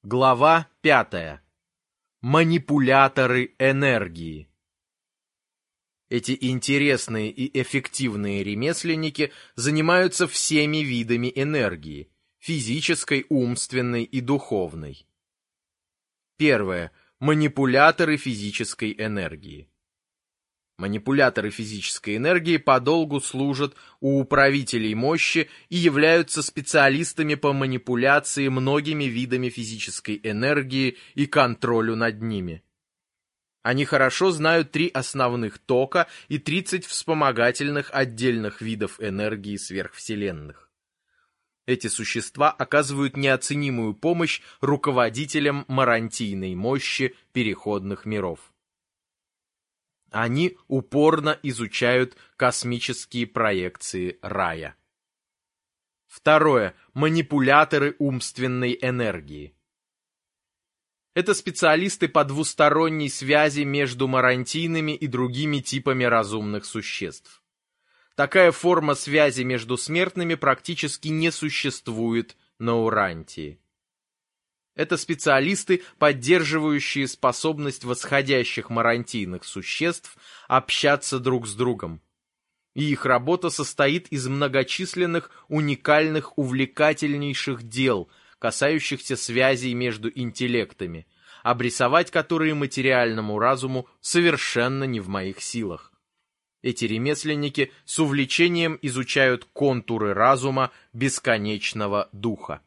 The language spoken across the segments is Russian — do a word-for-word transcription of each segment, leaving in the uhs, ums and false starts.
Глава пятая. Манипуляторы энергии. Эти интересные и эффективные ремесленники занимаются всеми видами энергии – физической, умственной и духовной. Первое. Манипуляторы физической энергии. Манипуляторы физической энергии подолгу служат у управителей мощи и являются специалистами по манипуляции многими видами физической энергии и контролю над ними. Они хорошо знают три основных тока и тридцать вспомогательных отдельных видов энергии сверхвселенных. Эти существа оказывают неоценимую помощь руководителям марантийной мощи переходных миров. Они упорно изучают космические проекции рая. Второе. Манипуляторы умственной энергии. Это специалисты по двусторонней связи между марантийными и другими типами разумных существ. Такая форма связи между смертными практически не существует на Урантии. Это специалисты, поддерживающие способность восходящих марантийных существ общаться друг с другом. И их работа состоит из многочисленных, уникальных, увлекательнейших дел, касающихся связей между интеллектами, обрисовать которые материальному разуму совершенно не в моих силах. Эти ремесленники с увлечением изучают контуры разума бесконечного духа.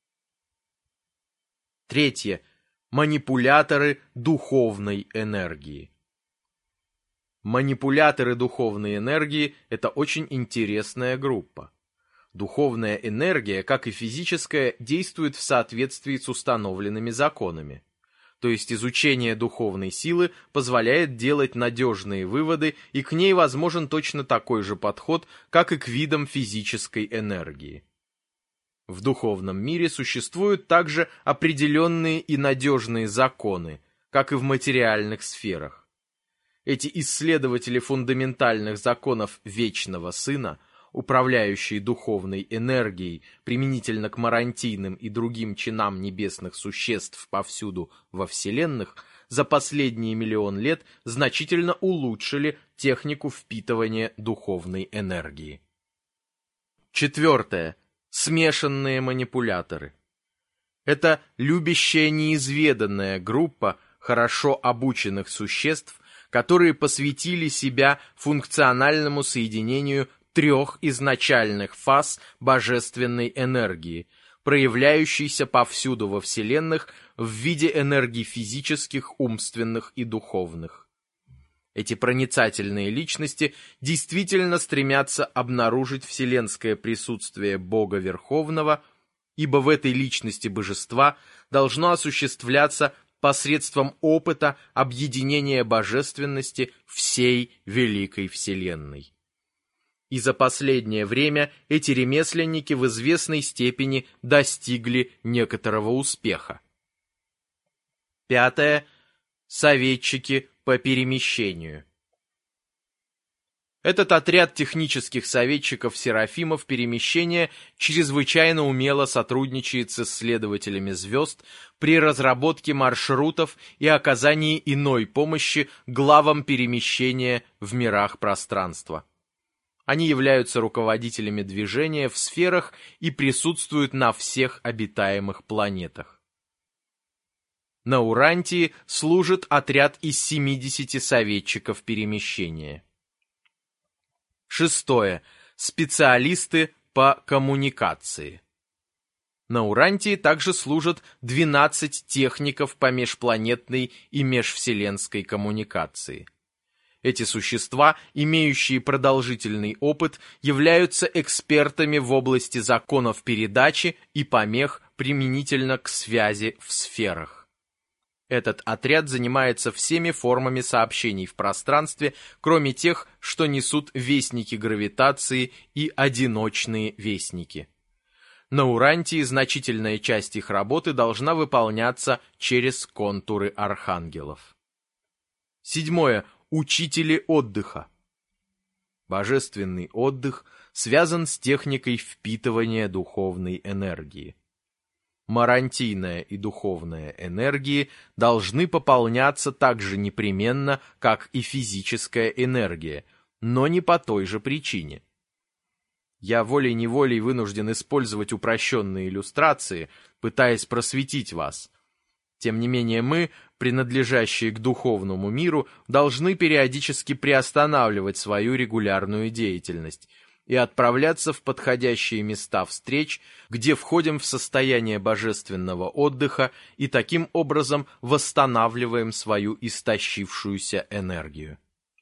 Третье. Манипуляторы духовной энергии. Манипуляторы духовной энергии – это очень интересная группа. Духовная энергия, как и физическая, действует в соответствии с установленными законами. То есть изучение духовной силы позволяет делать надежные выводы, и к ней возможен точно такой же подход, как и к видам физической энергии. В духовном мире существуют также определенные и надежные законы, как и в материальных сферах. Эти исследователи фундаментальных законов Вечного Сына, управляющие духовной энергией применительно к марантийным и другим чинам небесных существ повсюду во вселенных, за последние миллион лет значительно улучшили технику впитывания духовной энергии. Четвертое. Смешанные манипуляторы. Это любящая неизведанная группа хорошо обученных существ, которые посвятили себя функциональному соединению трех изначальных фаз божественной энергии, проявляющейся повсюду во вселенных в виде энергий физических, умственных и духовных. Эти проницательные личности действительно стремятся обнаружить вселенское присутствие Бога Верховного, ибо в этой личности божества должно осуществляться посредством опыта объединения божественности всей великой вселенной. И за последнее время эти ремесленники в известной степени достигли некоторого успеха. Пятое. Советчики по перемещению. Этот отряд технических советчиков-серафимов перемещения чрезвычайно умело сотрудничает с исследователями звезд при разработке маршрутов и оказании иной помощи главам перемещения в мирах пространства. Они являются руководителями движения в сферах и присутствуют на всех обитаемых планетах. На Урантии служит отряд из семидесяти советчиков перемещения. Шестое. Специалисты по коммуникации. На Урантии также служат двенадцать техников по межпланетной и межвселенской коммуникации. Эти существа, имеющие продолжительный опыт, являются экспертами в области законов передачи и помех применительно к связи в сферах. Этот отряд занимается всеми формами сообщений в пространстве, кроме тех, что несут вестники гравитации и одиночные вестники. На Урантии значительная часть их работы должна выполняться через контуры архангелов. Седьмое. Учители отдыха. Божественный отдых связан с техникой впитывания духовной энергии. Марантийная и духовная энергии должны пополняться так же непременно, как и физическая энергия, но не по той же причине. Я волей-неволей вынужден использовать упрощенные иллюстрации, пытаясь просветить вас. Тем не менее мы, принадлежащие к духовному миру, должны периодически приостанавливать свою регулярную деятельность и отправляться в подходящие места встреч, где входим в состояние божественного отдыха и таким образом восстанавливаем свою истощившуюся энергию.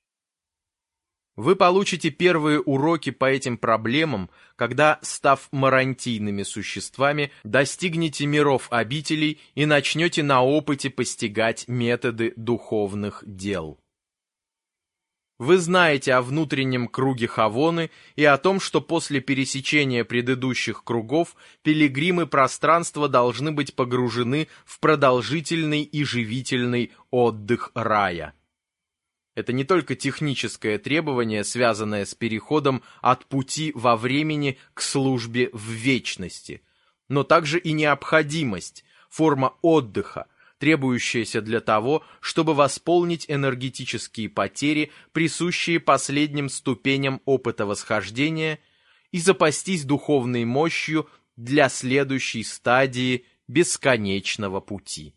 Вы получите первые уроки по этим проблемам, когда, став марантийными существами, достигнете миров обителей и начнете на опыте постигать методы духовных дел. Вы знаете о внутреннем круге Хавоны и о том, что после пересечения предыдущих кругов пилигримы пространства должны быть погружены в продолжительный и живительный отдых рая. Это не только техническое требование, связанное с переходом от пути во времени к службе в вечности, но также и необходимость, форма отдыха, требующаяся для того, чтобы восполнить энергетические потери, присущие последним ступеням опыта восхождения, и запастись духовной мощью для следующей стадии бесконечного пути.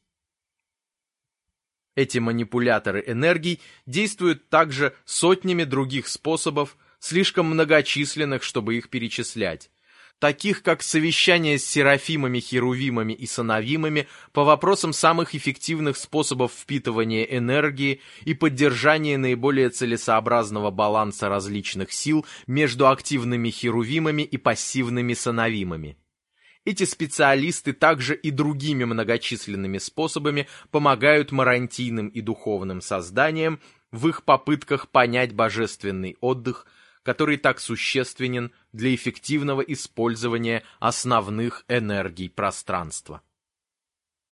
Эти манипуляторы энергий действуют также сотнями других способов, слишком многочисленных, чтобы их перечислять, таких как совещания с серафимами, херувимами и сановимами по вопросам самых эффективных способов впитывания энергии и поддержания наиболее целесообразного баланса различных сил между активными херувимами и пассивными сановимами. Эти специалисты также и другими многочисленными способами помогают марантийным и духовным созданиям в их попытках понять божественный отдых, который так существенен для эффективного использования основных энергий пространства.